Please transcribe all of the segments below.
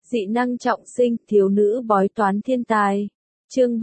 Dị năng trọng sinh, thiếu nữ bói toán thiên tài. Chương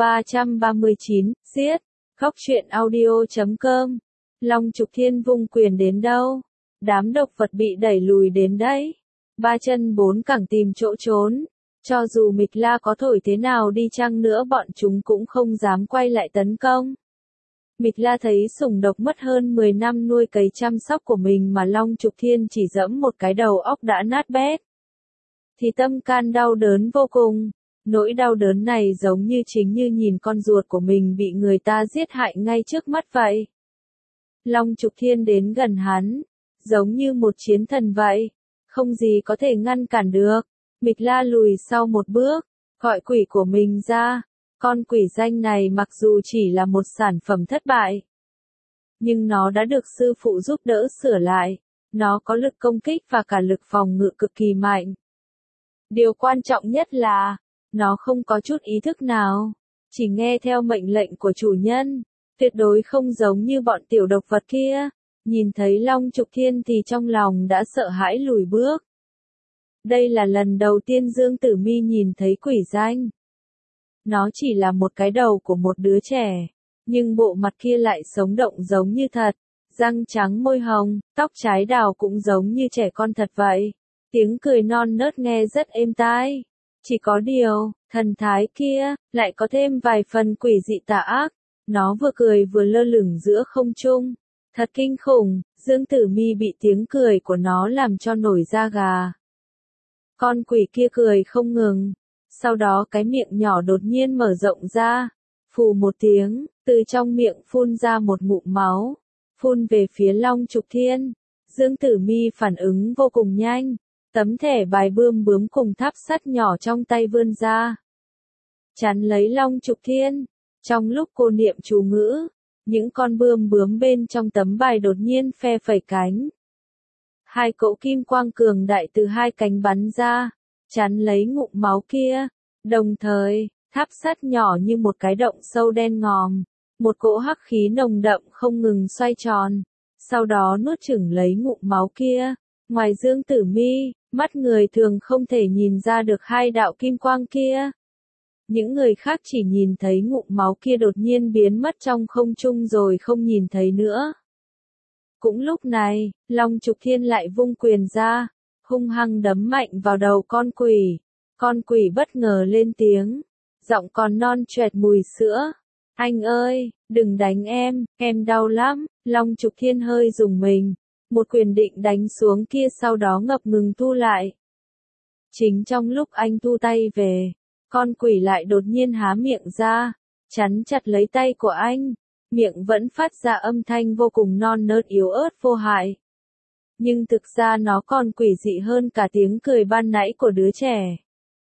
339, giết. Góc truyện audio.com. Long Trục Thiên vung quyền đến đâu? Đám độc vật bị đẩy lùi đến đấy. Ba chân bốn cẳng tìm chỗ trốn. Cho dù Mịch La có thổi thế nào đi chăng nữa bọn chúng cũng không dám quay lại tấn công. Mịch La thấy sủng độc mất hơn 10 năm nuôi cấy chăm sóc của mình mà Long Trục Thiên chỉ giẫm một cái đầu óc đã nát bét. Thì tâm can đau đớn vô cùng. Nỗi đau đớn này giống như chính như nhìn con ruột của mình bị người ta giết hại ngay trước mắt vậy. Long Trục Thiên đến gần hắn, giống như một chiến thần vậy. Không gì có thể ngăn cản được. Mịch La lùi sau một bước, gọi quỷ của mình ra. Con quỷ danh này mặc dù chỉ là một sản phẩm thất bại, nhưng nó đã được sư phụ giúp đỡ sửa lại. Nó có lực công kích và cả lực phòng ngự cực kỳ mạnh. Điều quan trọng nhất là, nó không có chút ý thức nào, chỉ nghe theo mệnh lệnh của chủ nhân, tuyệt đối không giống như bọn tiểu độc vật kia. Nhìn thấy Long Trục Thiên thì trong lòng đã sợ hãi lùi bước. Đây là lần đầu tiên Dương Tử Mi nhìn thấy quỷ danh. Nó chỉ là một cái đầu của một đứa trẻ, nhưng bộ mặt kia lại sống động giống như thật, răng trắng môi hồng, tóc trái đào cũng giống như trẻ con thật vậy. Tiếng cười non nớt nghe rất êm tai. Chỉ có điều, thần thái kia, lại có thêm vài phần quỷ dị tà ác. Nó vừa cười vừa lơ lửng giữa không trung. Thật kinh khủng, Dương Tử Mi bị tiếng cười của nó làm cho nổi da gà. Con quỷ kia cười không ngừng. Sau đó cái miệng nhỏ đột nhiên mở rộng ra. Phù một tiếng, từ trong miệng phun ra một ngụm máu. Phun về phía Long Trục Thiên. Dương Tử Mi phản ứng vô cùng nhanh. Tấm thẻ bài bươm bướm cùng tháp sắt nhỏ trong tay vươn ra, chắn lấy Long Trục Thiên. Trong lúc cô niệm chú ngữ, những con bươm bướm bên trong tấm bài đột nhiên phe phẩy cánh. Hai cỗ kim quang cường đại từ hai cánh bắn ra, chắn lấy ngụm máu kia. Đồng thời, tháp sắt nhỏ như một cái động sâu đen ngòm, một cỗ hắc khí nồng đậm không ngừng xoay tròn, sau đó nuốt chửng lấy ngụm máu kia. Ngoài Dương Tử Mi, mắt người thường không thể nhìn ra được hai đạo kim quang kia. Những người khác chỉ nhìn thấy ngụm máu kia đột nhiên biến mất trong không trung rồi không nhìn thấy nữa. Cũng lúc này, Long Trục Thiên lại vung quyền ra, hung hăng đấm mạnh vào đầu con quỷ. Con quỷ bất ngờ lên tiếng, giọng còn non choẹt mùi sữa. Anh ơi, đừng đánh em đau lắm. Long Trục Thiên hơi rùng mình. Một quyền định đánh xuống kia sau đó ngập ngừng thu lại. Chính trong lúc anh thu tay về, con quỷ lại đột nhiên há miệng ra, chắn chặt lấy tay của anh. Miệng vẫn phát ra âm thanh vô cùng non nớt yếu ớt vô hại. Nhưng thực ra nó còn quỷ dị hơn cả tiếng cười ban nãy của đứa trẻ.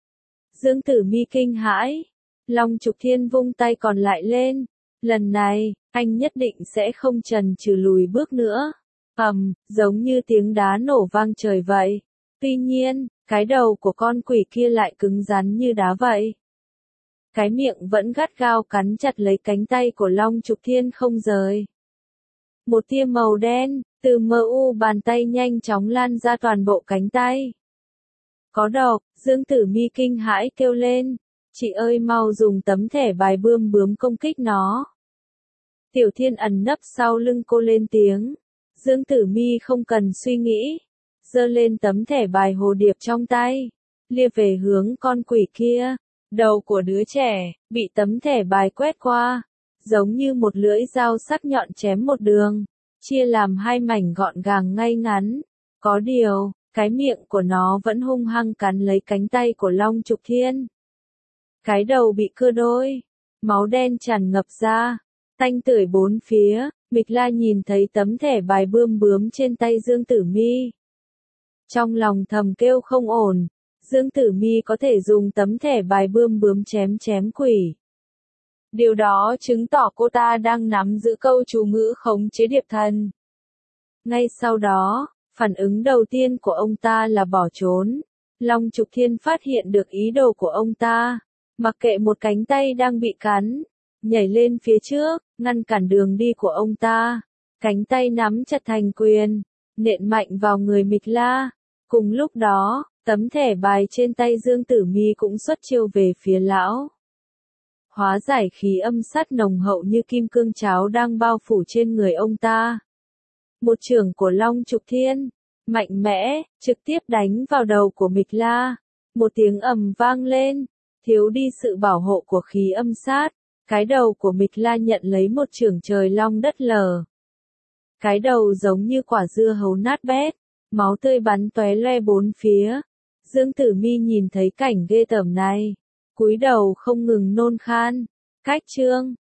Dương Tử Mi kinh hãi. Long Trục Thiên vung tay còn lại lên. Lần này, anh nhất định sẽ không chần chừ lùi bước nữa. Giống như tiếng đá nổ vang trời vậy. Tuy nhiên, cái đầu của con quỷ kia lại cứng rắn như đá vậy. Cái miệng vẫn gắt gao cắn chặt lấy cánh tay của Long Trục Thiên không rời. Một tia màu đen, từ mu bàn tay nhanh chóng lan ra toàn bộ cánh tay. Có độc, Dương Tử Mi kinh hãi kêu lên. Chị ơi mau dùng tấm thẻ bài bươm bướm công kích nó. Tiểu Thiên ẩn nấp sau lưng cô lên tiếng. Dương Tử Mi không cần suy nghĩ, giơ lên tấm thẻ bài hồ điệp trong tay, lia về hướng con quỷ kia. Đầu của đứa trẻ bị tấm thẻ bài quét qua, giống như một lưỡi dao sắc nhọn chém một đường, chia làm hai mảnh gọn gàng ngay ngắn. Có điều, cái miệng của nó vẫn hung hăng cắn lấy cánh tay của Long Trục Thiên. Cái đầu bị cưa đôi, máu đen tràn ngập ra, tanh tưởi bốn phía. Mịch La nhìn thấy tấm thẻ bài bươm bướm trên tay Dương Tử Mi. Trong lòng thầm kêu không ổn, Dương Tử Mi có thể dùng tấm thẻ bài bươm bướm chém quỷ. Điều đó chứng tỏ cô ta đang nắm giữ câu chú ngữ khống chế điệp thần. Ngay sau đó, phản ứng đầu tiên của ông ta là bỏ trốn. Long Trục Thiên phát hiện được ý đồ của ông ta, mặc kệ một cánh tay đang bị cắn, nhảy lên phía trước, ngăn cản đường đi của ông ta. Cánh tay nắm chặt thành quyền, nện mạnh vào người Mịch La. Cùng lúc đó, Tấm thẻ bài trên tay Dương Tử Mi cũng xuất chiêu về phía lão. Hóa giải khí âm sát nồng hậu như kim cương cháo đang bao phủ trên người ông ta. Một chưởng của Long Trục Thiên, mạnh mẽ, trực tiếp đánh vào đầu của Mịch La. Một tiếng ầm vang lên, thiếu đi sự bảo hộ của khí âm sát. Cái đầu của Mịch La nhận lấy một chưởng trời long đất lở. Cái đầu giống như quả dưa hấu nát bét, máu tươi bắn tóe loe bốn phía. Dương Tử Mi nhìn thấy cảnh ghê tởm này, cúi đầu không ngừng nôn khan. Cách chương